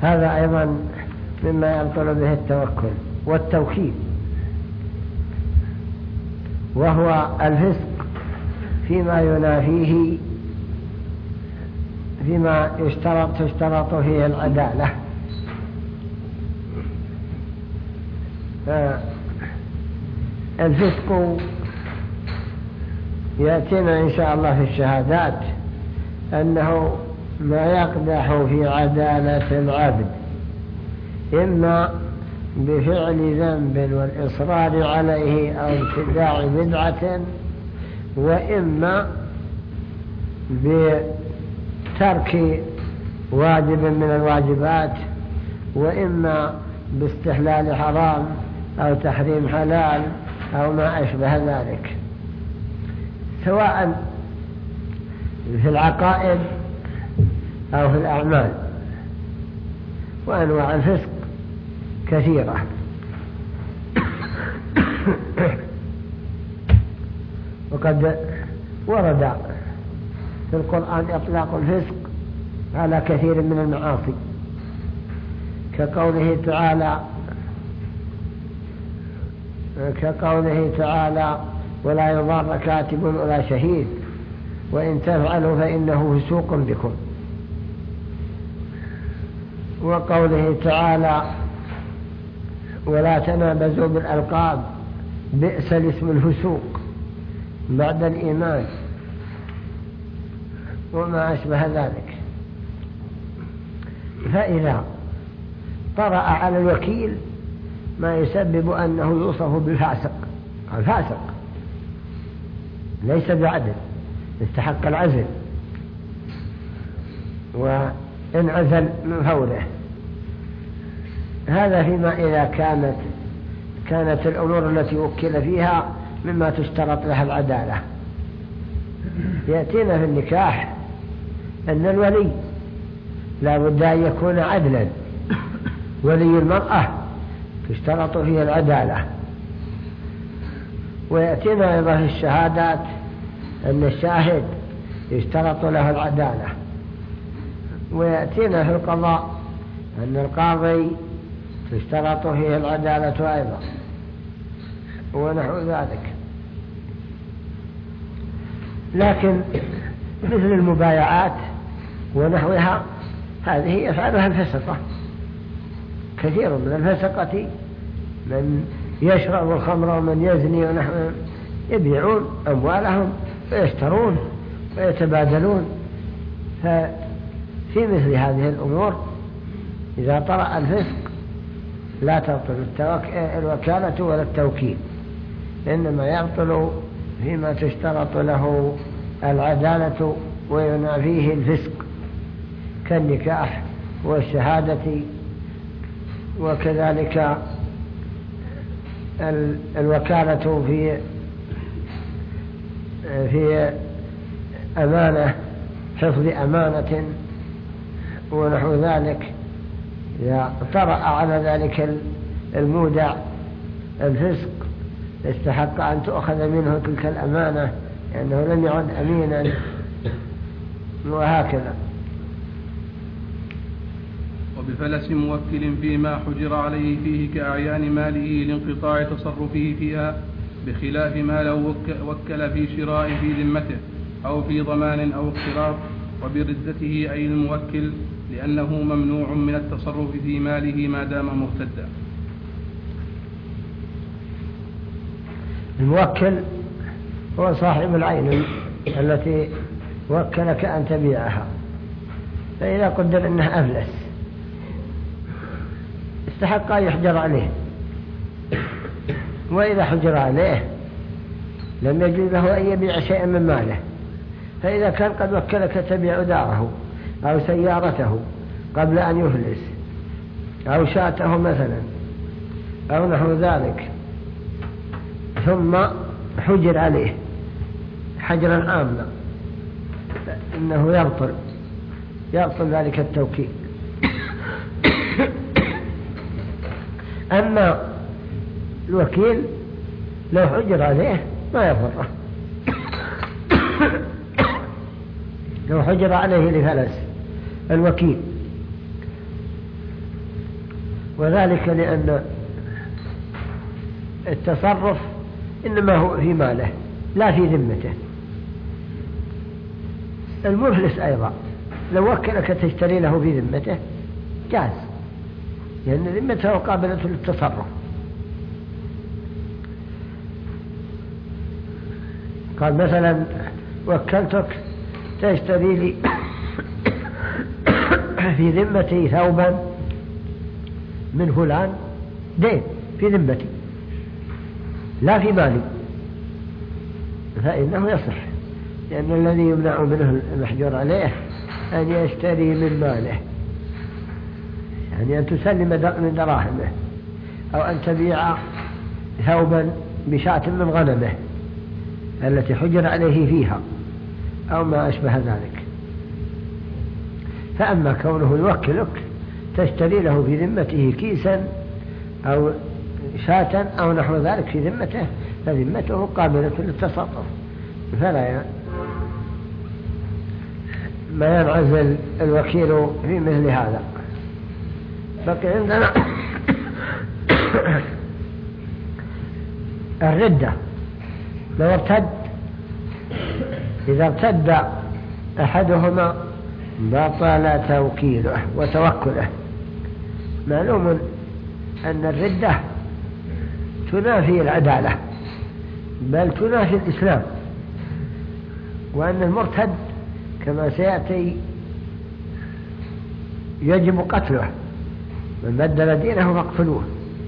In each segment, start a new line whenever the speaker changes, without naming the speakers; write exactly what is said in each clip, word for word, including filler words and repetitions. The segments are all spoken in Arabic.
هذا أيضا مما يبطل به التوكل والتوكيل، وهو الفسق فيما ينافيه، فيما يشترط تشترط فيه العدالة. الفسق يأتينا إن شاء الله في الشهادات أنه ما يقدح في عدالة العبد، إما بفعل ذنب والإصرار عليه أو ابتداع بدعة، وإما بترك واجب من الواجبات، وإما باستحلال حرام أو تحريم حلال أو ما أشبه ذلك، سواء في العقائد أو في الأعمال. وأنواع الفسق كثيرة. وقد ورد في القرآن إطلاق الفسق على كثير من المعاصي، كقوله تعالى كقوله تعالى ولا يضار كاتب ولا شهيد وإن تفعلوا فإنه فسوق بكم. وقوله تعالى ولا تنابزوا بالألقاب بئس الاسم الفسوق بعد الإيمان، وما أشبه ذلك. فإذا طرأ على الوكيل ما يسبب أنه يوصف بالفاسق، الفاسق ليس بعدل، استحق العزل وإن عزل من فوره. هذا فيما إذا كانت كانت الأمور التي وكل فيها مما تشترط لها العدالة. يأتينا في النكاح أن الولي لا بد أن يكون عدلا، ولي المرأة تشترط فيه العدالة. ويأتينا أيضا في الشهادات أن الشاهد يشترط له العدالة. ويأتينا في القضاء أن القاضي تشترط فيه العدالة أيضا، ونحو ذلك. لكن مثل المبايعات ونحوها هذه يفعلها الفسقة، كثير من الفسقة من يشرب الخمر ومن يزني ونحو، يبيعون أموالهم ويشترون ويتبادلون. ففي مثل هذه الأمور إذا طرأ الفسق لا تبطل الوكالة ولا التوكيل، إنما يبطل فيما تشترط له العدالة وينافيه الفسق، كالنكاح والشهادة، وكذلك الوكالة في في أمانة، حفظ أمانة ونحو ذلك. إذا طرأ على ذلك المودع الفسق استحق أن تؤخذ منه تلك الأمانة لأنه لم يعد أمينا، وهكذا.
وبفلس موكل فيما حجر عليه فيه كأعيان ماله لانقطاع تصرفه فيها، بخلاف ما لو وكل في شراء في ذمته أو في ضمان أو اقتراض، وبردته أي الموكل لأنه ممنوع من التصرف في ماله ما دام مرتدا.
الموكل هو صاحب العين التي وكلك أن تبيعها، فإذا قدر أنه أفلس استحق أن يحجر عليه، وإذا حجر عليه لم يجوز له أن يبيع شيئا من ماله. فإذا كان قد وكلك تبيع داره أو سيارته قبل أن يفلس أو شاته مثلا أو نحو ذلك، ثم حجر عليه حجرا عاما، إنه يبطل يبطل ذلك التوكيل. أما الوكيل لو حجر عليه ما يضره، لو حجر عليه لفلس الوكيل وذلك لأن التصرف إنما هو في ماله لا في ذمته. المفلس أيضا لو وكلك تشتري له في ذمته جاز، لأن ذمته قابلة للتصرف. قال مثلا وكلتك تشتري لي في ذمتي ثوبا من فلان دين في ذمتي لا في مالي، فإنه يصح، لأن الذي يمنع منه المحجور عليه أن يشتري من ماله، يعني أن تسلم من دراهمه، أو أن تبيع ثوبا بشاة من غنمه التي حجر عليه فيها أو ما أشبه ذلك. فأما كونه يوكلك تشتري له في ذمته كيسا أو شاة أو نحو ذلك في ذمته، فذمته قابلة للتصرف، فلا ما ينعزل الوكيل في مثل هذا. بقي عندنا الردة. لو ارتد، إذا ارتد أحدهما بطل توكيله وتوكله. معلوم أن الردة تنافي العدالة بل تنافي الإسلام، وأن المرتد كما سيأتي يجب قتله، من بدل دينه فاقتلوه.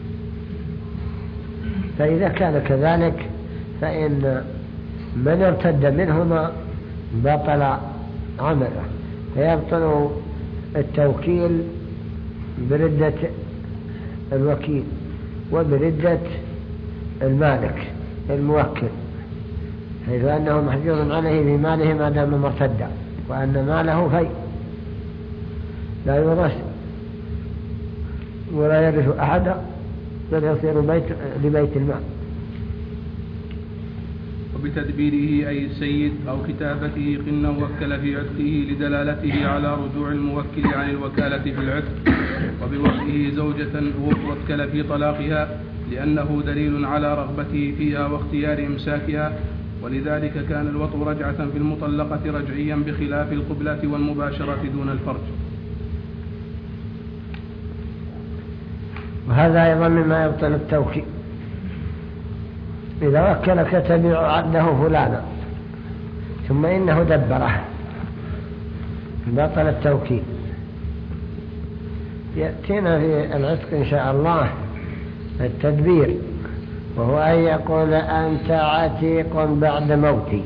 فإذا كان كذلك فإن من ارتد منهما بطل عمله، فيبطل التوكيل بردة الوكيل وبردة المالك الموكل، حيث أنه محجور عليه في ماله ما دام مرتدا، وأن ماله في لا يورث ولا يرث أحدا بل يصير بيت لبيت المال.
وبتدبيره أي السيد أو كتابته قلنا وكل في عتقه لدلالته على رجوع الموكل عن الوكالة في العتق، وبوكله زوجة وكل في طلاقها لأنه دليل على رغبته فيها واختيار إمساكها، ولذلك كان الوطء رجعة في المطلقة رجعيا بخلاف القبلة والمباشرة دون الفرج.
وهذا أيضا مما يبطل التوكيل. إذا وكلك تبيع عبده فلانا ثم إنه دبره بطل التوكيل. يأتينا في العتق إن شاء الله التدبير، وهو أن يقول أنت عتيق بعد موتي،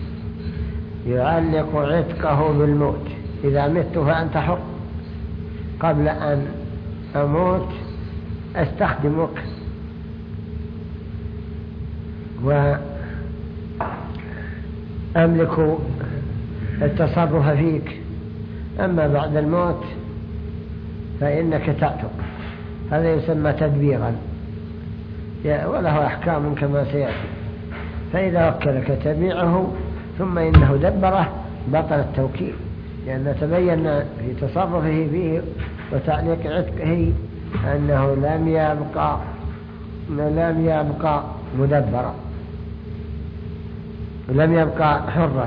يعلق عتقه بالموت. إذا مت فأنت حر، قبل أن أموت أستخدمك وأملك التصرف فيك، أما بعد الموت فإنك تعتق. هذا يسمى تدبيرا وله أحكام كما سيأتي. فإذا وكلك تبيعه ثم إنه دبره بطل التوكيل، لأن تبين في تصرفه فيه وتعليق عتقه أنه لم يبقى لم يبقى مدبرا، لم يبقى حرا.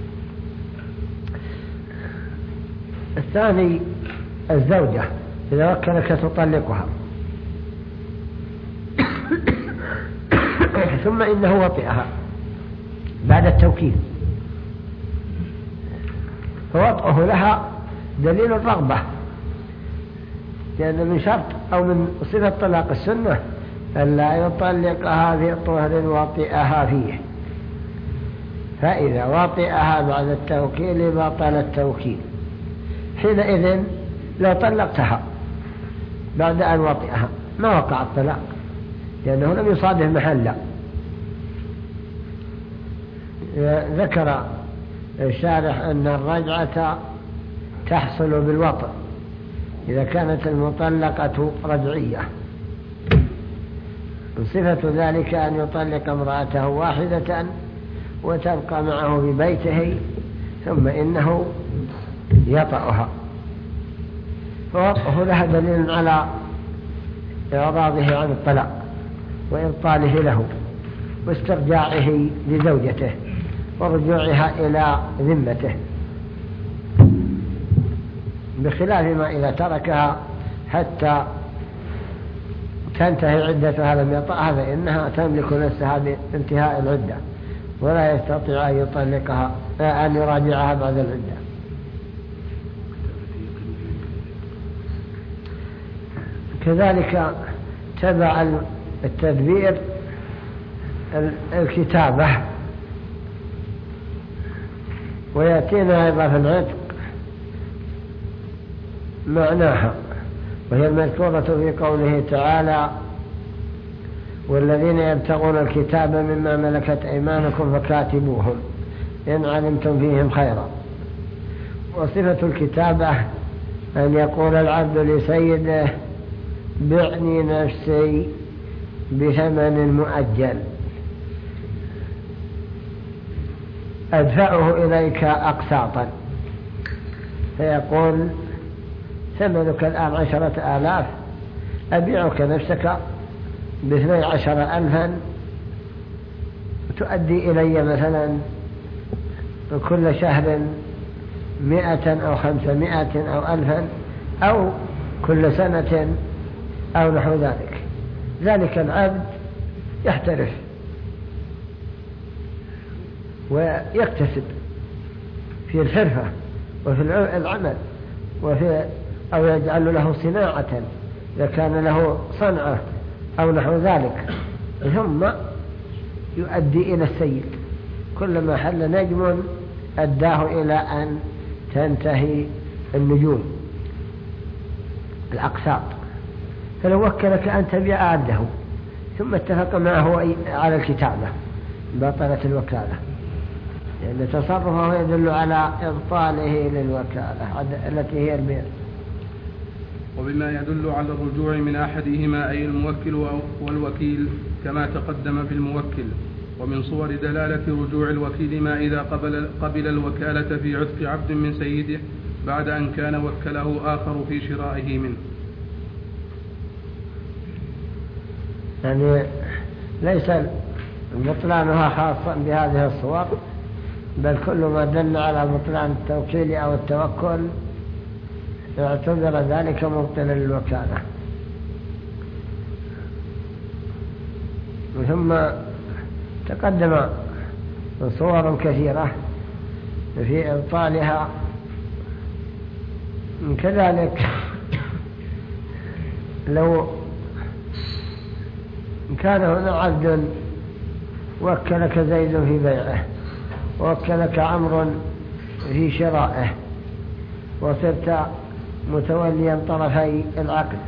الثاني الزوجة، إذا وكلك تطلقها ثم إنه وطئها بعد التوكيل، فوطئه لها دليل الرغبة، لأن من شرط أو من صفة طلاق السنة ألا يطلقها في طهر وطئها فيه. فإذا وطئها بعد التوكيل بطل التوكيل. حينئذ لو طلقتها بعد أن وطئها ما وقع الطلاق، لأنه لم يصادف محلا. ذكر الشارح أن الرجعة تحصل بالوطء إذا كانت المطلقة رجعية، وصفة ذلك أن يطلق امرأته واحدة وتبقى معه في بيته ثم إنه يطأها، فوطئه لها دليل على إعراضه عن الطلاق وإبطاله له واسترجاعه لزوجته ورجوعها إلى ذمته، بخلاف ما إذا تركها حتى تنتهي عدتها لم يطأها فإنها تملك نفسها بانتهاء العدة ولا يستطيع أن يطلقها أن يراجعها بعد العدة. كذلك تبع التدبير الكتابة، ويأتينا أيضا في العتق معناها، وهي المذكورة في قوله تعالى: والذين يبتغون الكتاب مما ملكت أيمانكم فكاتبوهم إن علمتم فيهم خيرا. وصفة الكتابة أن يقول العبد لسيده: بعني نفسي بثمن مؤجل أدفعه إليك أقساطا، فيقول: ثمنك الآن عشرة آلاف، أبيعك نفسك باثني عشر ألفا تؤدي إلي مثلا كل شهر مئة أو خمسمائة أو ألفا أو كل سنة أو نحو ذلك. ذلك العبد يحترف ويكتسب في الحرفة وفي العمل وفي أو يجعل له صناعة إذا كان له صنعة أو نحو ذلك، ثم يؤدي إلى السيد. كلما حل نجم أداه إلى أن تنتهي النجوم الأقساط. فلو وكلك أن تبيع عبده ثم اتفق معه على الكتابة بطلت الوكالة، لأن تصرفه يدل على إبطاله للوكالة التي هي البيع.
وبما يدل على الرجوع من أحدهما أي الموكل والوكيل كما تقدم في الموكل. ومن صور دلالة رجوع الوكيل ما إذا قبل, قبل الوكالة في عتق عبد من سيده بعد أن كان وكله آخر في شرائه منه.
يعني ليس بطلانها خاصا بهذه الصور، بل كل ما دل على بطلان التوكيل أو التوكل اعتبر ذلك مبطلا للوكالة. ثم تقدم صور كثيرة في إبطالها. كذلك لو كان هنا عبد وكلك زيد في بيعه ووكلك عمرو في شرائه وصرت متوليا طرفي العقد،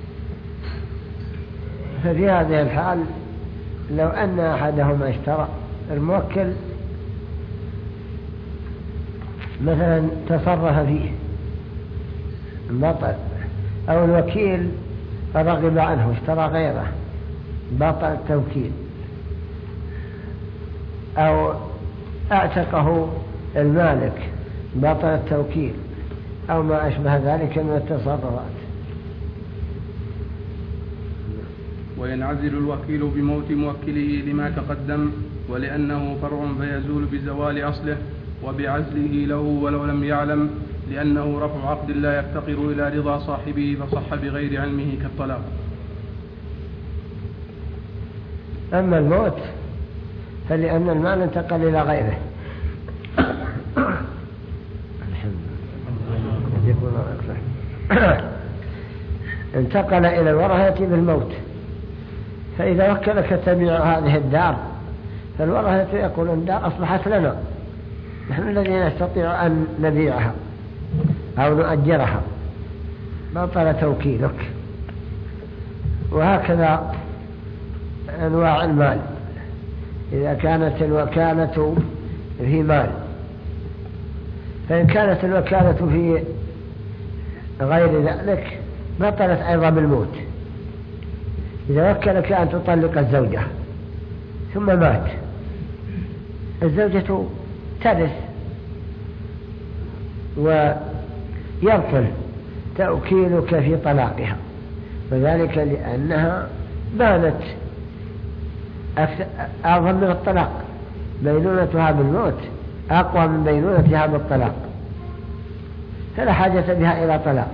ففي هذه الحال لو أن أحدهما اشترى، الموكل مثلا تصرف فيه بطل، أو الوكيل رغب عنه اشترى غيره بطل التوكيل، أو اعتقه المالك بطل التوكيل، أو ما أشبه ذلك من التصرفات.
وينعزل الوكيل بموت موكله لما تقدم، ولأنه فرع فيزول بزوال أصله وبعزله له ولو لم يعلم، لأنه رفع عقد لا يفتقر إلى رضا صاحبه فصح بغير علمه كالطلاق.
أما الموت فلأن المال انتقل إلى غيره انتقل إلى الورثة بالموت. فإذا وكلك تبيع هذه الدار فالورثة يقول الدار أصبحت لنا، نحن الذين نستطيع أن نبيعها أو نؤجرها، بطل توكيلك. وهكذا أنواع المال، إذا كانت الوكالة في مال، فإن كانت الوكالة في غير ذلك بطلت أيضا بالموت. إذا وكلك أن تطلق الزوجة ثم مات، الزوجة ترث ويبطل توكيلك في طلاقها، وذلك لأنها بانت أعظم من الطلاق، بينونتها بالموت أقوى من بينونتها بالطلاق، فلا حاجة بها إلى طلاق،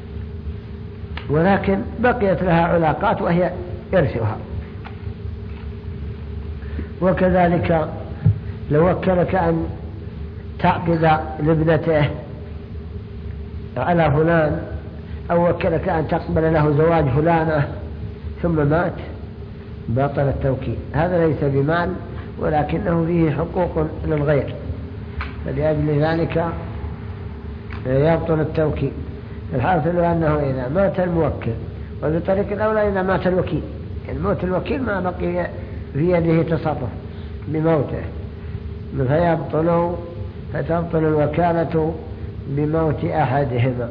ولكن بقيت لها علاقات وهي يرثها. وكذلك لو وكلك أن تعقد لابنته على فلان، أو وكلك أن تقبل له زواج فلانة ثم مات، بطل التوكيل. هذا ليس بمال ولكنه فيه حقوق للغير، فلأجل ذلك يبطل التوكيل. الحاصل أنه إذا مات الموكل، وبطريق الأولى إذا مات الوكيل، يعني موت الوكيل ما بقي في يده تصرف بموته، فيبطل فتبطل الوكالة بموت أحدهما.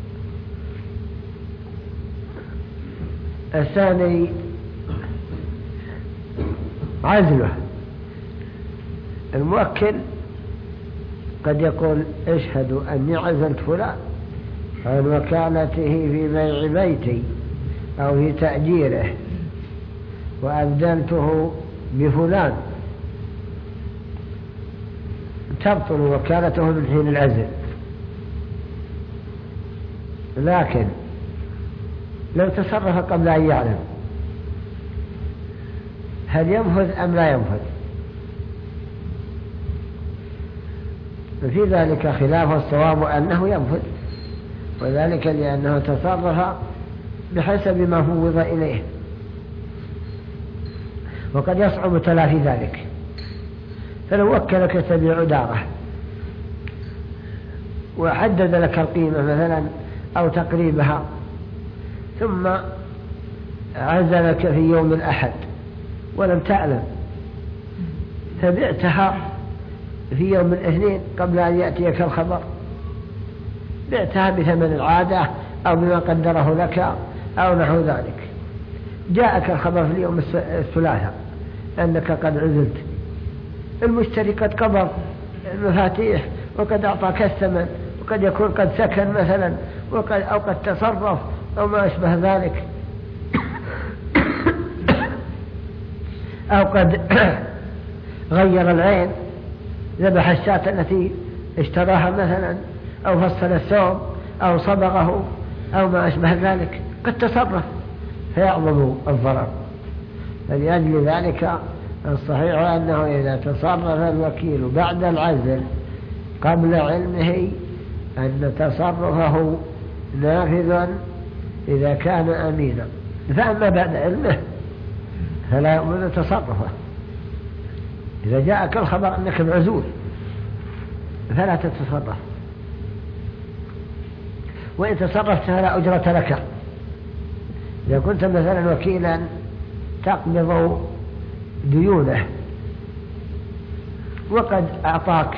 الثاني عزله. الموكل قد يقول اشهدوا أني عزلت فلان عن وكالته في بيع بيتي أو في تأجيره وأبدلته بفلان، تبطل وكالته من حين العزل. لكن لو تصرف قبل أن يعلم، هل ينفذ أم لا ينفذ؟ في ذلك خلاف، الصواب أنه ينفذ، وذلك لأنه تصرف بحسب ما فوض إليه، وقد يصعب تلافي ذلك. فلو وكلك تبيع داره وحدد لك القيمة مثلا أو تقريبها، ثم عزلك في يوم الأحد ولم تعلم، فبعتها في يوم الاثنين قبل أن يأتيك الخبر، بعتها بثمن العادة أو بما قدره لك أو نحو ذلك. جاءك الخبر في اليوم الثلاثاء أنك قد عزلت، المشتري قد قبض المفاتيح وقد أعطاك الثمن، وقد يكون قد سكن مثلا وقد أو قد تصرف أو ما أشبه ذلك، أو قد غير العين، ذبح الشاة التي اشتراها مثلا، أو فصل الثوب أو صبغه أو ما أشبه ذلك، قد تصرف فيعظم الضرر. فلأجل ذلك الصحيح أنه إذا تصرف الوكيل بعد العزل قبل علمه أن تصرفه نافذا إذا كان أمينا، فأما بعد علمه فلا يؤمن تصرفه. إذا جاءك الخبر أنك معزول فلا تتصرف، وإن تصرفت فلا أجرة لك. إذا كنت مثلا وكيلا تقبض ديونه وقد أعطاك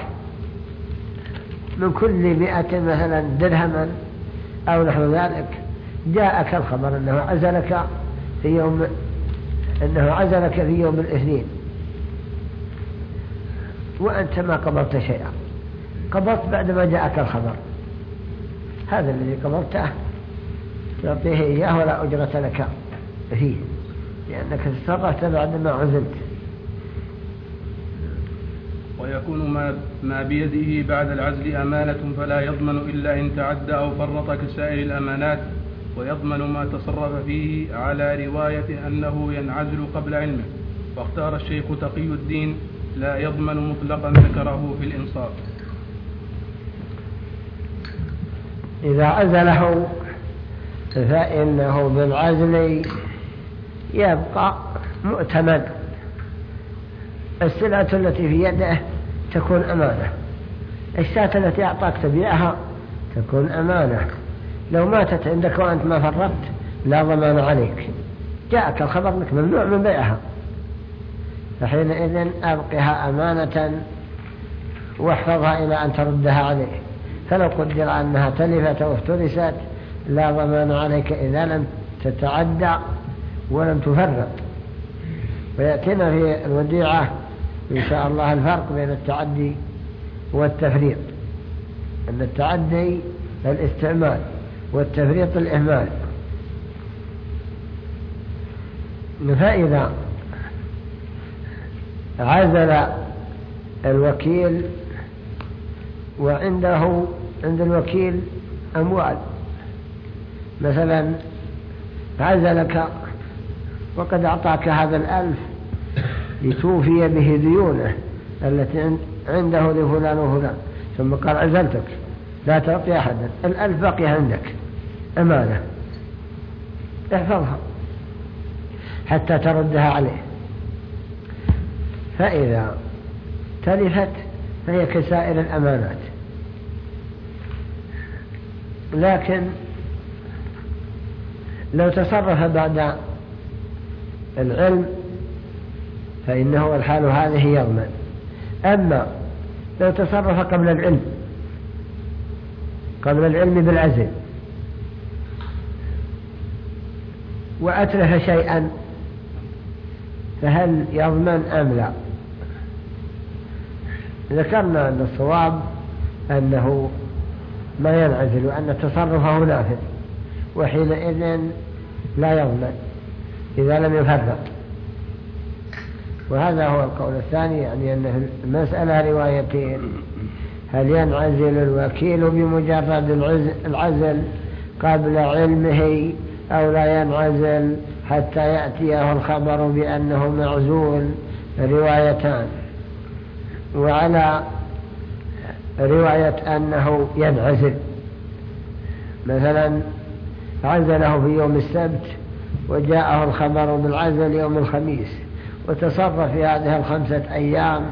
من كل مئة مثلا درهما أو نحو ذلك، جاءك الخبر أنه عزلك في يوم أنه عزلك في يوم الاثنين وأنت ما قبضت شيئا، قبضت بعدما جاءك الخبر، هذا الذي قبضته تعطيه إياه ولا أجرة لك فيه، لأنك تصرفت بعدما عزلت.
ويكون ما, ما بيده بعد العزل أمانة فلا يضمن إلا إن تعدى أو فرط كسائر الأمانات، ويضمن ما تصرف فيه على رواية أنه ينعزل قبل علمه. واختار الشيخ تقي الدين لا يضمن مطلقا ذكره في الإنصاف.
إذا عزله فإنه بالعزل يبقى مؤتمن، السلعة التي في يده تكون أمانة، الشاة التي أعطاك تبيعها تكون أمانة. لو ماتت عندك وأنت ما فرطت لا ضمان عليك، جاءك الخبر أنك ممنوع من بيعها، فحينئذ أبقها أمانة واحفظها إلى أن تردها عليه. فلو قدر أنها تلفت أو افترست لا ضمان عليك إذا لم تتعدى ولم تفرط. ويأتينا في الوديعة إن شاء الله الفرق بين التعدي والتفريط، أن التعدي الاستعمال والتفريط الإهمال. فإذا عزل الوكيل وعنده عند الوكيل أموال، مثلا عزلك وقد أعطاك هذا الألف لتوفي به ديونه التي عنده لفلان وفلان، ثم قال عزلتك لا تعطي أحدا، الألف بقي عندك أمانة احفظها حتى تردها عليه، فإذا تلفت فهي كسائر الأمانات. لكن لو تصرف بعد العلم فإنه الحال هذه يضمن. أما لو تصرف قبل العلم قبل العلم بالعزل وأتلف شيئا فهل يضمن أم لا؟ ذكرنا أن الصواب أنه ما ينعزل وأن تصرفه نافذ، وحينئذ لا يضمن إذا لم يفرط. وهذا هو القول الثاني، يعني أن المسألة روايتين: هل ينعزل الوكيل بمجرد العزل قبل علمه أو لا ينعزل حتى يأتيه الخبر بأنه معزول، روايتان. وعلى رواية أنه ينعزل، مثلا عزله في يوم السبت وجاءه الخبر بالعزل يوم الخميس وتصرف في هذه الخمسة أيام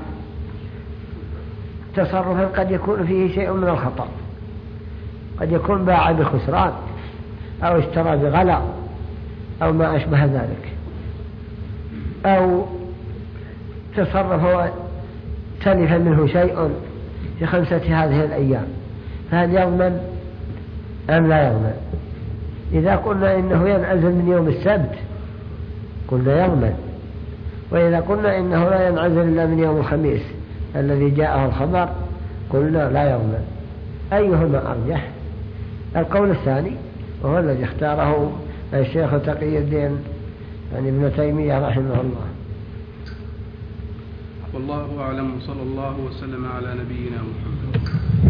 تصرفا قد يكون فيه شيء من الخطأ، قد يكون باع بخسران أو اشترى بغلاء أو ما أشبه ذلك، أو تصرف تلف منه شيء في خمسة هذه الأيام، فهل يضمن أم لا يضمن؟ إذا قلنا إنه ينعزل من يوم السبت قلنا يضمن، وإذا قلنا إنه لا ينعزل إلا من يوم الخميس الذي جاءه الخبر قلنا لا يضمن. أيهما أرجح؟ القول الثاني، وهو الذي اختاره الشيخ تقي الدين يعني ابن تيمية رحمه الله.
والله أعلم، صلى الله وسلم على نبينا محمد.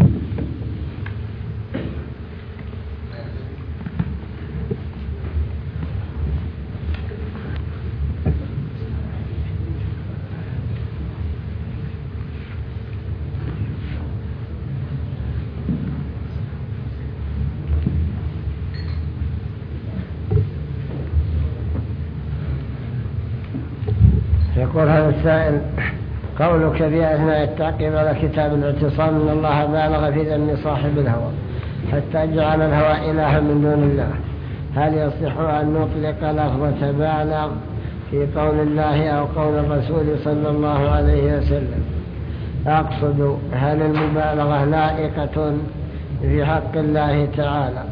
يقول هذا السائل: قولك في أثناء التعقيب على كتاب الاعتصام إن الله بالغ في ذم صاحب الهوى حتى جعل الهوى إلها من دون الله، هل يصح أن نطلق لفظة بالغ في قول الله أو قول الرسول صلى الله عليه وسلم؟ أقصد هل المبالغة لائقة في حق الله تعالى؟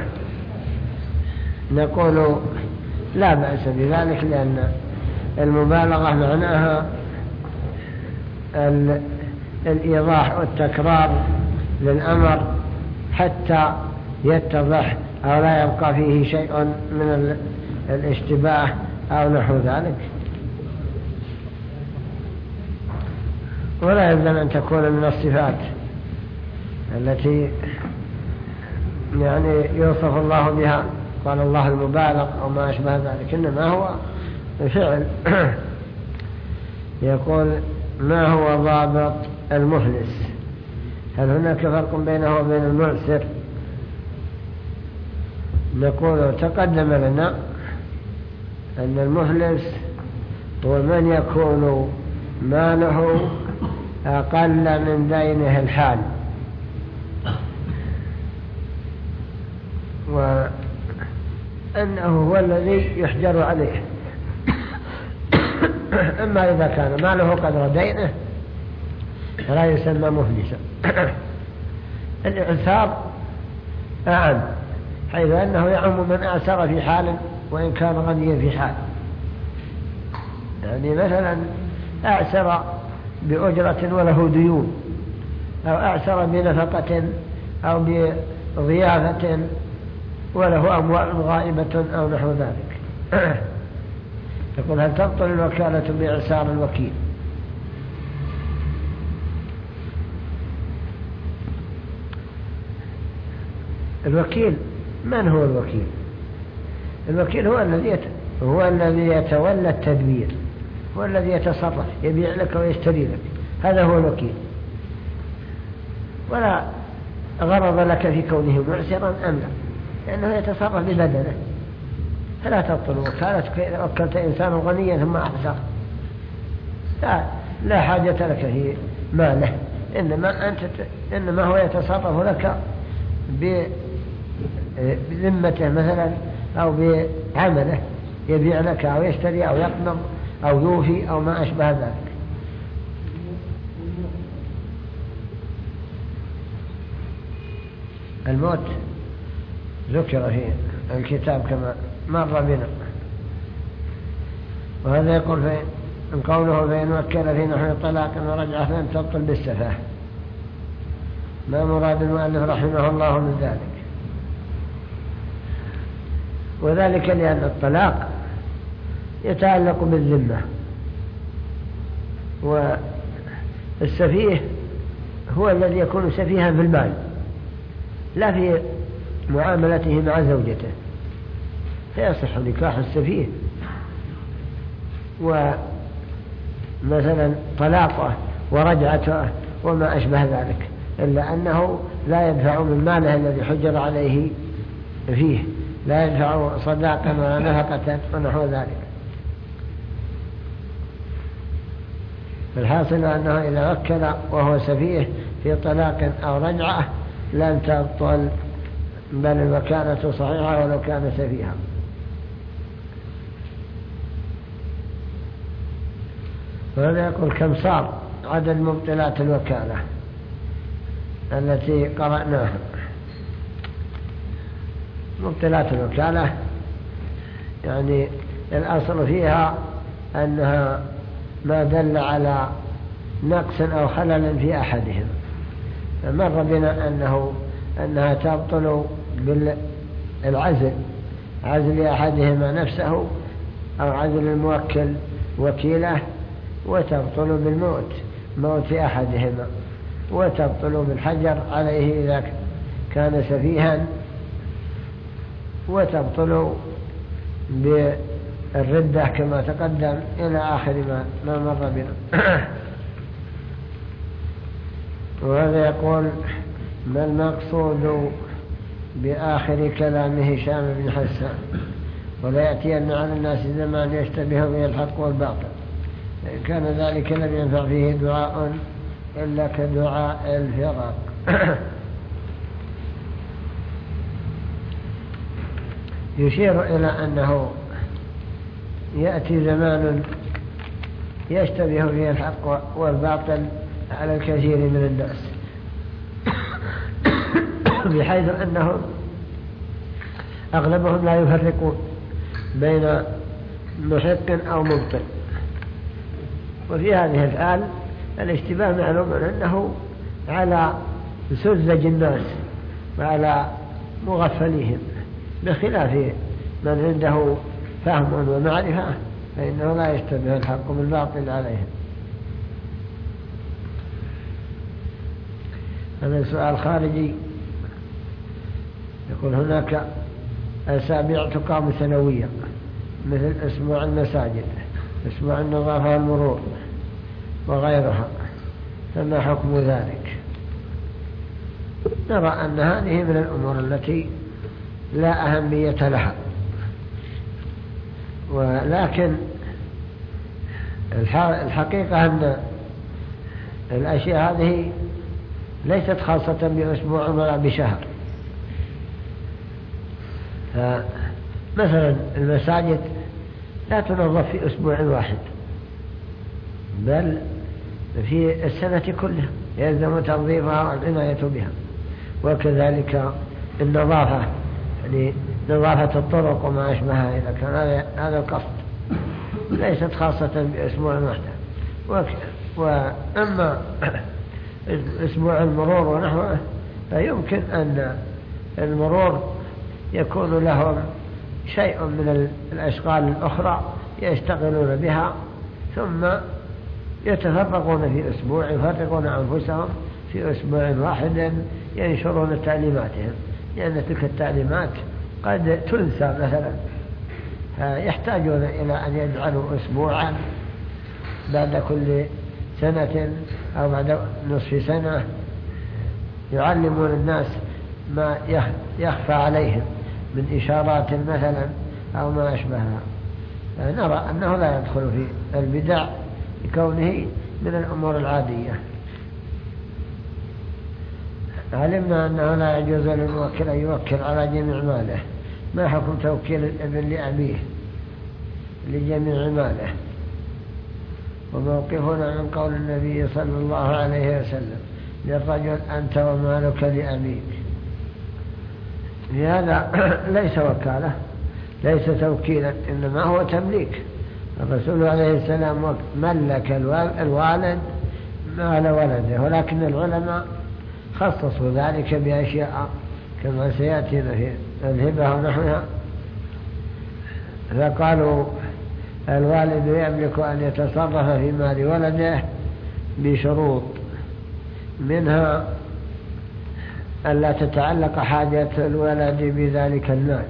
نقول لا بأس بذلك، لأن المبالغة معناها الإيضاح والتكرار للأمر حتى يتضح أو لا يبقى فيه شيء من الاشتباه أو نحو ذلك، ولا يلزم أن تكون من الصفات التي يعني يوصف الله بها، قال الله المبالغ أو ما أشبه ذلك، إنما هو فعل. يقول: ما هو ضابط المفلس؟ هل هناك فرق بينه وبين المعسر؟ نقول تقدم لنا أن المفلس هو من يكون ماله أقل من دينه الحال، وأنه هو الذي يحجر عليه. أما إذا كان ماله قدر دينه فلا يسمى مفلسا. الإعسار أعم، حيث أنه يعم من أعسر في حال وإن كان غنيا في حال. يعني مثلا أعسر بأجرة وله ديون، أو أعسر بنفقة أو بضيافة وله أموال غائبة أو نحو ذلك، يقول هل تبطل الوكالة بإعسار الوكيل؟ الوكيل من هو الوكيل؟ الوكيل هو الذي هو الذي يتولى التدبير، هو الذي يتصرف، يبيع لك ويشتري لك، هذا هو الوكيل. ولا غرض لك في كونه معسرا أم لا، لأنه يتصرف ببدنه، فلا تبطل وكالتك إذا وكلت إنسانا غنيا ثم أعسر، لا, لا حاجة لك في ماله، إنما, أنت إنما هو يتصرف لك بذمته مثلا أو بعمله، يبيع لك أو يشتري أو يقنض أو يوفي أو ما أشبه ذلك. الموت ذكر في الكتاب كما مر بنا، وهذا يقول في من قوله فإن وكل في نحو طلاق ورجعة فإن تبطل بالسفاه، ما مراد المؤلف رحمه الله من ذلك؟ وذلك لأن الطلاق يتعلق بالذمة، والسفيه هو الذي يكون سفيها في المال لا في معاملته مع زوجته، فيصح نكاح السفيه ومثلا طلاقه ورجعته وما أشبه ذلك، إلا أنه لا يدفع من ماله الذي حجر عليه فيه، لا يدفع صداقا ولا نفقة ونحو ذلك. الحاصل أنه إذا وكل وهو سفيه في طلاق أو رجعة لن تبطل، بل الوكالة صحيحة ولو كان سفيها. وهذا يقول كم صار عدد مبطلات الوكالة التي قرأناها؟ مبطلات الوكالة يعني الأصل فيها أنها ما دل على نقص أو خلل في أحدهم، فمر بنا أنه أنها تبطل بالعزل، عزل أحدهما نفسه أو عزل الموكل وكيله، وتبطل بالموت، موت أحدهما، وتبطل بالحجر عليه إذا كان سفيها، وتبطل بالردة كما تقدم إلى آخر ما, ما مر بنا. وهذا يقول ما المقصود بآخر كلام هشام بن حسان؟ ولا يأتين على الناس زمان يشتبه به الحق والباطل، إن كان ذلك لم ينفع فيه دعاء إلا كدعاء الفراق. يشير إلى أنه يأتي زمان يشتبه فيه الحق والباطل على الكثير من الناس، بحيث أنهم أغلبهم لا يفرقون بين محق أو مبطل. وفي هذه الحال الاشتباه معلوم أنه على سذج الناس وعلى مغفليهم، بخلاف من عنده فهم ومعرفة فإنه لا يشتبه الحق بالباطل عليهم. هذا سؤال خارجي، يقول هناك أسابيع تقام سنويا مثل أسبوع المساجد، أسبوع النظافة والمرور وغيرها، فما حكم ذلك؟ نرى أن هذه من الأمور التي لا أهمية لها، ولكن الحقيقة أن الأشياء هذه ليست خاصة بأسبوع ولا بشهر. مثلا المساجد لا تنظف في أسبوع واحد، بل في السنة كلها يلزم تنظيفها والعناية بها. وكذلك النظافة، يعني نظافة الطرق وما أشبهها، إذا كان هذا القصد، ليست خاصة بأسبوع واحد. وأما أسبوع المرور ونحوه فيمكن أن المرور يكون لهم شيء من الأشغال الأخرى يشتغلون بها ثم يتفرقون في أسبوع، يفرقون أنفسهم في أسبوع واحد ينشرون تعليماتهم، لأن تلك التعليمات قد تنسى مثلا، يحتاجون إلى أن يجعلوا أسبوعا بعد كل سنة أو بعد نصف سنة يعلمون الناس ما يخفى عليهم من إشارات مثلا أو ما أشبهها. نرى أنه لا يدخل في البدع لكونه من الأمور العادية. علمنا أنه لا يجوز للموكل أن يوكل على جميع ماله. ما حكم توكيل الابن لأبيه لجميع ماله؟ وموقفنا من قول النبي صلى الله عليه وسلم للرجل أنت ومالك لأبيك، هذا ليس وكالة، ليس توكيلا، إنما هو تمليك. الرسول عليه السلام ملك الوالد مال ولده، ولكن العلماء خصصوا ذلك بأشياء كما سيأتينا في الهبة ونحوها، فقالوا الوالد يملك أن يتصرف في مال ولده بشروط، منها ألا تتعلق حاجة الولد بذلك المال،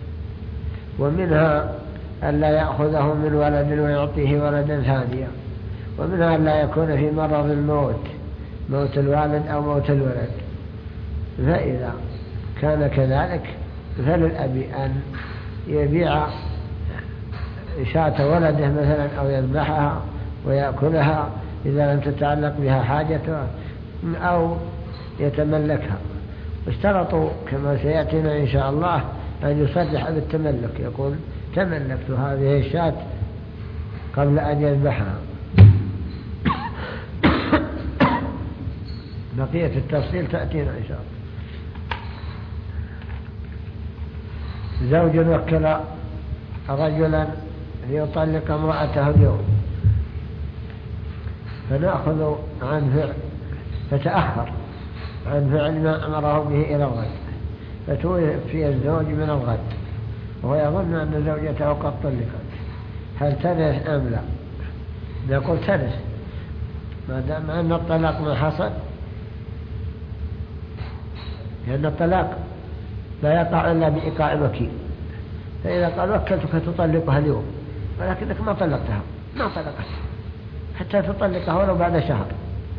ومنها ألا يأخذه من ولد ويعطيه ولدا ثانيا، ومنها ألا يكون في مرض الموت، موت الوالد أو موت الولد. فإذا كان كذلك فللأب أن يبيع شاة ولده مثلا أو يذبحها ويأكلها إذا لم تتعلق بها حاجته، أو يتملكها. اشترطوا كما سيأتينا إن شاء الله أن يصرح بالتملك، يقول تملكت هذه الشاة قبل أن يذبحها. بقية التفصيل تأتينا إن شاء الله. زوج وكل رجلا ليطلق امرأته اليوم، فنأخذ عن فعل فتأخر عن فعل ما أمره به إلى الغد، فتوفي الزوج من الغد وهو يظن أن زوجته قد طلقت، هل ترث أم لا؟ نقول ترث ما دام أن الطلاق ما حصل، لأن الطلاق لا يقع إلا بإيقاع الوكيل. فإذا قال وكلتك تطلقها اليوم ولكنك ما طلقتها، ما طلقت حتى تطلقها ولو بعد شهر.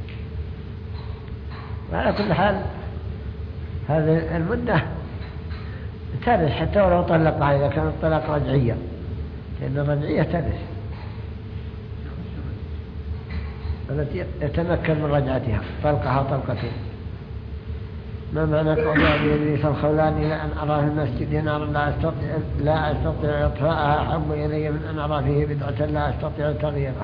وعلى كل حال هذه المدة ترث حتى ولو طلقها إذا كانت طلاق رجعية، لأن الرجعية ترث التي يتمكن من رجعتها، طلقها طلقتين. ما معنى قول أبي فالخولاني لأن أرى في المسجد نارا لا أستطيع, لا أستطيع إطفاءها أحب إلي من أن أرى فيه بدعة لا أستطيع تغييرها؟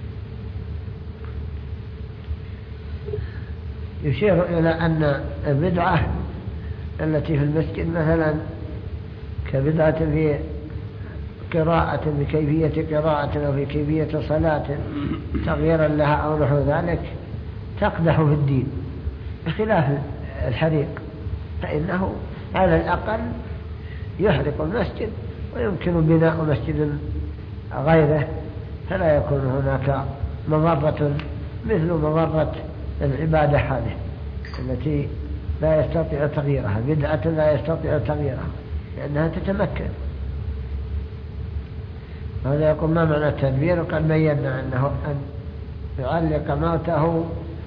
يشير إلى أن البدعة التي في المسجد مثلا كبدعة في قراءة بكيفية قراءة أو في كيفية صلاة تغييرا لها أو نحو ذلك تقدح في الدين، بخلاف الحريق فإنه على الأقل يحرق المسجد ويمكن بناء مسجد غيره، فلا يكون هناك مضرة مثل مضرة العبادة هذه التي لا يستطيع تغييرها، بدعة لا يستطيع تغييرها لأنها تتمكن. هذا يقول ما معنى التدبير؟ وقد بينا أنه أن يعلق موته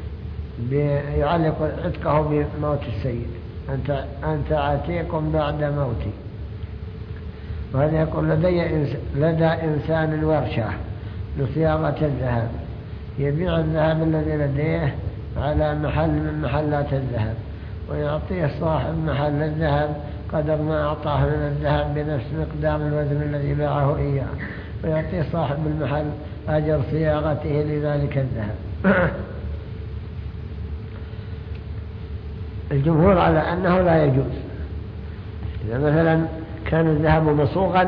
يعلق عتقه بموت السيد، أنت, أنت عتيق بعد موتي. وهذا يقول لدي إنس لدى إنسان ورشة لصياغة الذهب، يبيع الذهب الذي لديه على محل من محلات الذهب ويعطيه صاحب محل الذهب قدر ما أعطاه من الذهب بنفس مقدار الوزن الذي باعه إياه، ويعطيه صاحب المحل أجر صياغته لذلك الذهب. الجمهور على أنه لا يجوز. إذا مثلا كان الذهب مصوغا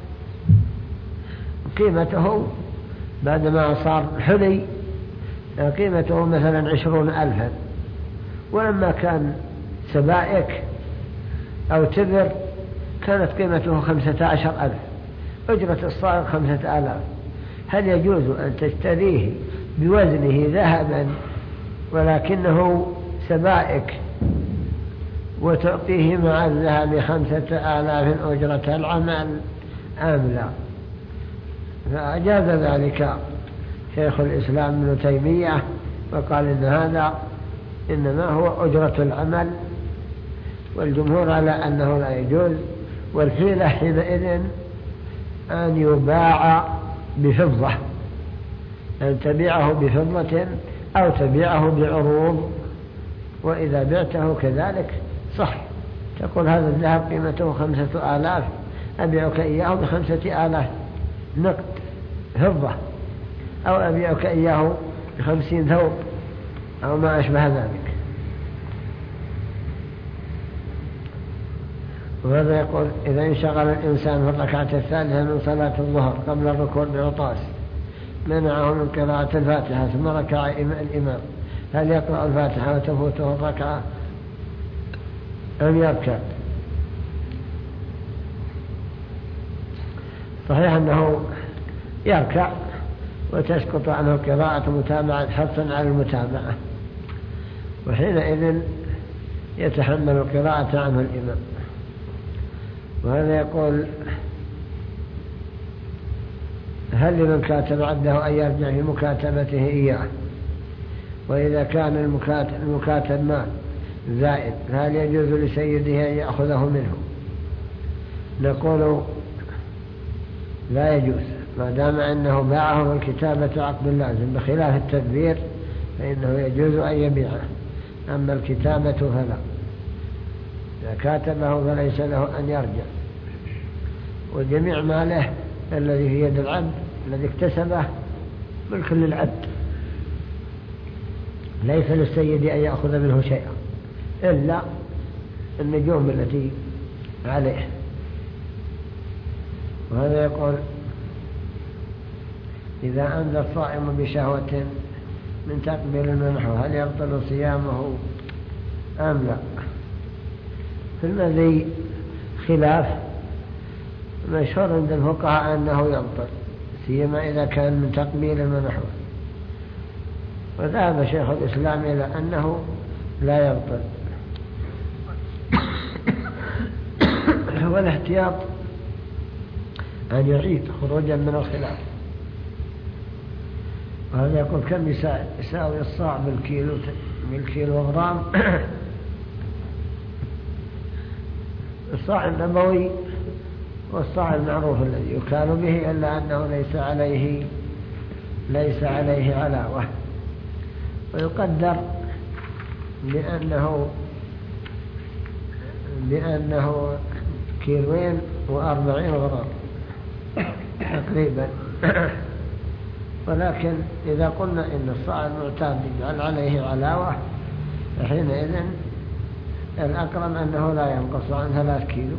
قيمته بعدما صار حلي قيمته مثلا عشرون ألفا، ولما كان سبائك أو تبر كانت قيمته خمسة عشر ألف، أجرة الصاغ خمسة آلاف، هل يجوز أن تشتريه بوزنه ذهبا ولكنه سبائك وتعطيه مع الذهب خمسة آلاف أجرة العمل أم لا؟ فأجاز ذلك شيخ الإسلام ابن تيمية وقال إن هذا إنما هو أجرة العمل، والجمهور على أنه لا يجوز. والحيلة حينئذ أن يباع بفضة، أن تبيعه بفضة أو تبيعه بعروض، وإذا بعته كذلك صح، تقول هذا الذهب قيمته خمسة آلاف أبيعك إياه بخمسة آلاف نقد فضة، أو أبيعك إياه بخمسين ثوب أو ما أشبه ذلك. وهذا يقول إذا انشغل الإنسان في الركعة الثالثة من صلاة الظهر قبل الركوع بعطاس منعه من قراءة الفاتحة ثم ركع الإمام، هل يقرأ الفاتحة وتفوته الركعة أم يركع؟ صحيح أنه يركع وتسقط عنه قراءة متابعة حرصا على المتابعة، وحينئذ يتحمل القراءة عنه الإمام. وهذا يقول هل لمن كاتب عبده أن يرجع في مكاتبته إياه؟ وإذا كان المكاتب, المكاتب مال زائد هل يجوز لسيده أن يأخذه منه؟ نقول لا يجوز ما دام أنه باعه الكتابة عقد لازم، بخلاف التدبير فإنه يجوز أن يبيعه، أما الكتابة فلا، إذا كاتبه فليس له أن يرجع. وجميع ماله الذي في يد العبد الذي اكتسبه ملك للعبد، ليس للسيد أن يأخذ منه شيئا إلا النجوم التي عليه. وهذا يقول إذا أنذر الصائم بشهوة من تقبيل المنحو هل يبطل صيامه أم لا؟ في المذي خلاف مشهور عند الفقهاء أنه يبطل، سيما إذا كان من تقبيل المنحو، وذهب شيخ الإسلام إلى أنه لا يبطل. والاحتياط أن يعيد خروجا من الخلاف. وهذا يقول كم يساوي الصاع بالكيلو بالكيلو غرام؟ الصاع النبوي والصاع المعروف الذي يكال به، إلا أنه ليس عليه ليس عليه علاوة، ويقدر بأنه بأنه كيلوين وأربعين غرام تقريبا. ولكن إذا قلنا إن الصاع المعتاد يجعل عليه علاوة فحينئذ الأقرب أنه لا ينقص عن ثلاث كيلو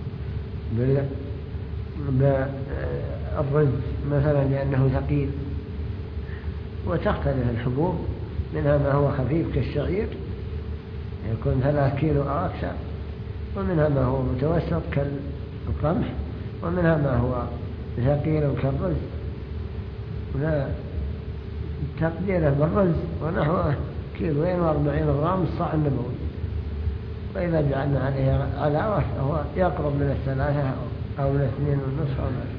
بالرز مثلا لأنه ثقيل. وتختلف الحبوب، منها ما هو خفيف كالشعير يكون ثلاث كيلو أو أكثر، ومنها ما هو متوسط كالقمح، ومنها ما هو ثقيل كالرز. ولا تقديره بالرز ونحوه كيلوين واربعين غرام الصاع النبوي، وإذا جعلنا عليه علاوة فهو يقرب من الثلاثة أو من اثنين ونصف.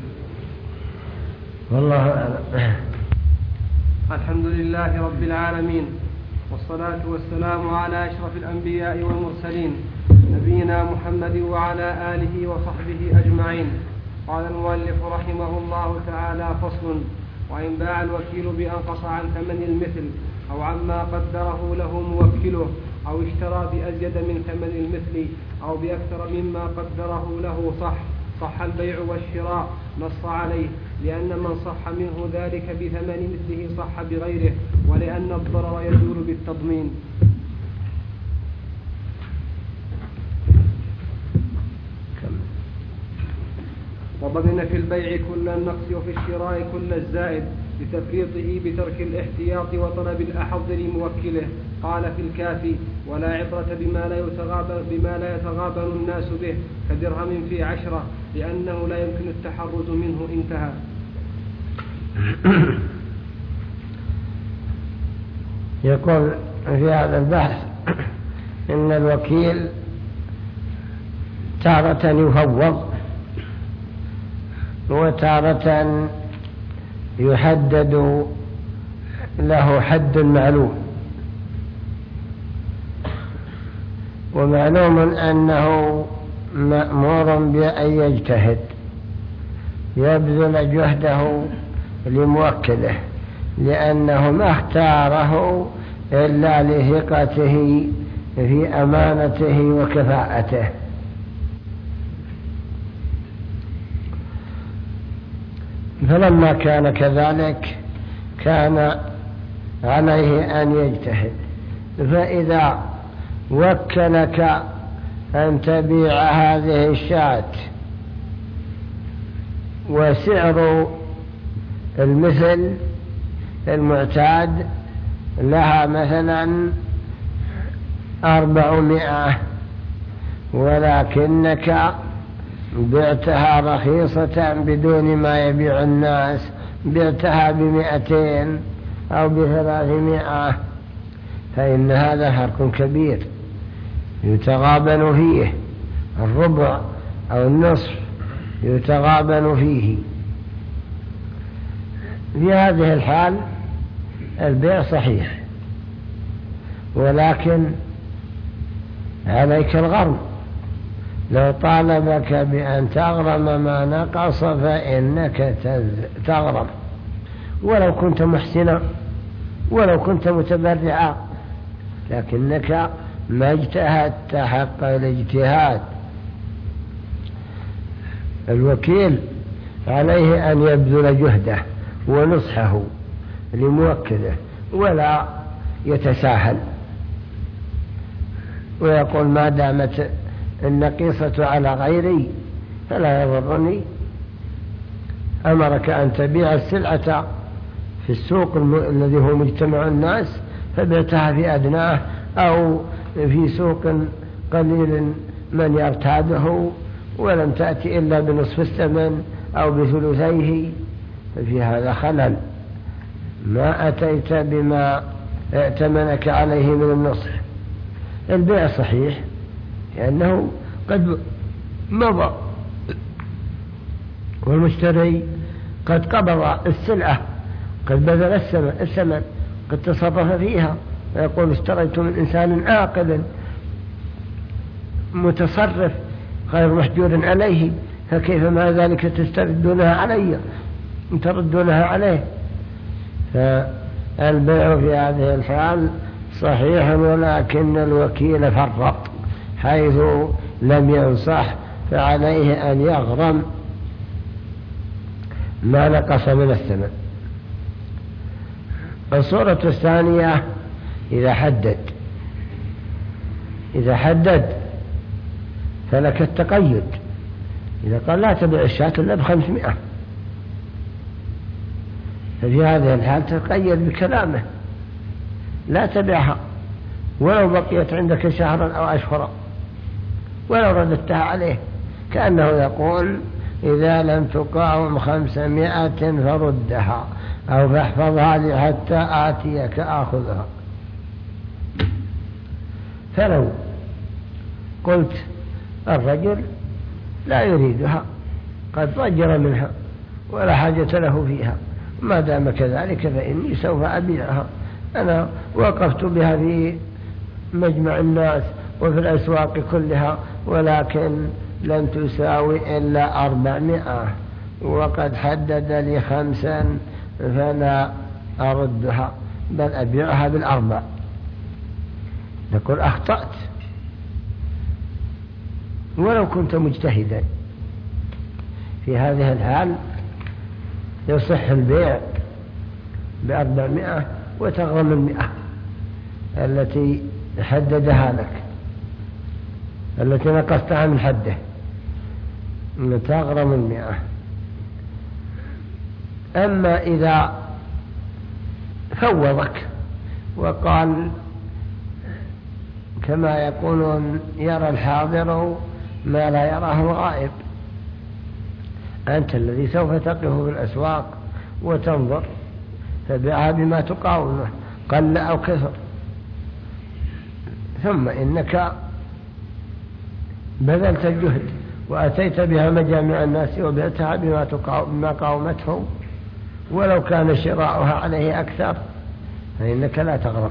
والله أعلم.
الحمد لله رب العالمين، والصلاة والسلام على أشرف الأنبياء والمرسلين نبينا محمد وعلى آله وصحبه أجمعين. قال المؤلف رحمه الله تعالى: فصل: وإن باع الوكيل بأنقص عن ثمن المثل أو عما قدره له موكله، أو اشترى بأزيد من ثمن المثل أو بأكثر مما قدره له صح صح البيع والشراء، نص عليه، لأن من صح منه ذلك بثمن مثله صح بغيره، ولأن الضرر يزول بالتضمين. وضمن في البيع كل النقص وفي الشراء كل الزائد، لتفريطه بترك الاحتياط وطلب الأحظ لموكله،
قال في الكافي: ولا عبرة بما لا يتغابن, بما لا يتغابن الناس به كدرهم في عشرة، لأنه لا يمكن التحرز منه. انتهى.
يقول في هذا البحث إن الوكيل تارة يفوض وتارة يحدد له حد معلوم، ومعلوم أنه مأمور بأن يجتهد يبذل جهده لموكله، لأنه ما اختاره إلا لثقته في أمانته وكفاءته. فلما كان كذلك كان عليه أن يجتهد. فإذا وكلك أن تبيع هذه الشاة وسعر المثل المعتاد لها مثلا أربعمائة، ولكنك بعتها رخيصة بدون ما يبيع الناس، بعتها بمئتين أو بثلاثمائة، فإن هذا فرق كبير يتغابن فيه، الربع أو النصف يتغابن فيه. في هذه الحال البيع صحيح، ولكن عليك الغرم. لو طالبك بأن تغرم ما نقص فإنك تغرم، ولو كنت محسنا ولو كنت متبرعا، لكنك ما اجتهدت حق الاجتهاد. الوكيل عليه أن يبذل جهده ونصحه لموكله ولا يتساهل ويقول ما دامت النقيصة على غيري فلا يضرني. أمرك أن تبيع السلعة في السوق الذي هو مجتمع الناس فبعتها في أدناه أو في سوق قليل من يرتاده ولم تأتي إلا بنصف الثمن أو بثلثيه، ففي هذا خلل، ما أتيت بما ائتمنك عليه من النصح. البيع صحيح لأنه قد مضى والمشتري قد قبض السلعة، قد بذل الثمن، قد تصرف فيها، ويقول اشتريت من إنسان عاقل متصرف غير محجور عليه، فكيف ما ذلك تستردونها علي تردونها عليه؟ فالبيع في هذه الحال صحيح، ولكن الوكيل فرط حيث لم ينصح، فعليه أن يغرم ما نقص من الثمن. الصورة الثانية إذا حدد إذا حدد فلك التقيد. إذا قال لا تبيع الشاة إلا بخمسمائة، ففي هذه الحال تقيد بكلامه، لا تبيعها ولو بقيت عندك شهرا أو أشهرا ولو رددتها عليه، كأنه يقول إذا لم تقاوم خمسمائة فردها أو فاحفظها لي حتى آتيك آخذها. فلو قلت الرجل لا يريدها قد ضجر منها ولا حاجة له فيها، ما دام كذلك فإني سوف أبيعها، أنا وقفت بها في مجمع الناس وفي الأسواق كلها ولكن لم تساوي إلا أربعمائة وقد حدد لي خمسا، فلا أردها بل أبيعها بالأربع. نقول أخطأت ولو كنت مجتهدا. في هذه الحال يصح البيع بأربعمائة وتغرم المئة التي حددها لك، التي نقصتها من حده، تغرم المئة. أما إذا فوضك وقال كما يقولون يرى الحاضر ما لا يراه الغائب. أنت الذي سوف تقف في الأسواق وتنظر، فبيعها بما تقاومه قل أو كثر. ثم إنك بذلت الجهد وأتيت بها مجامع الناس وبعتها بما قاومته، ولو كان شراؤها عليه أكثر فإنك لا تغرب.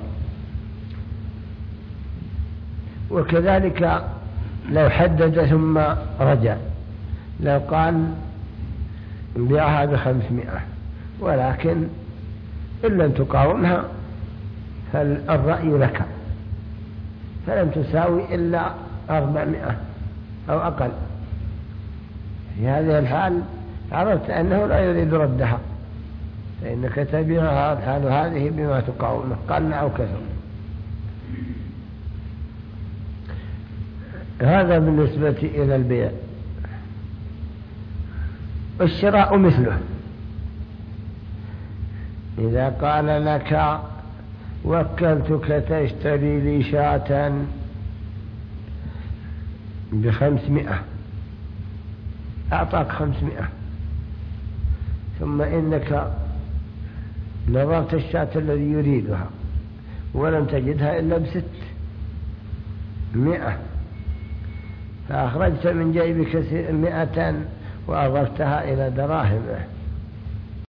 وكذلك لو حدد ثم رجع، لو قال بيعها بخمسمائة ولكن إن لم تقاومها فالرأي لك، فلم تساوي إلا أربعمائة أو أقل، في هذه الحال عرفت أنه لا يريد ردها، فإنك تبيعها الحال هذه بما تقاومه قل أو كثر. هذا بالنسبة إلى البيع. الشراء مثله، إذا قال لك وكلتك تشتري لي شاة بخمسمائة، أعطاك خمسمائة، ثم إنك نظرت الشاة الذي يريدها ولم تجدها إلا بست مئة، فأخرجت من جيبك مئة وأضفتها إلى دراهمه،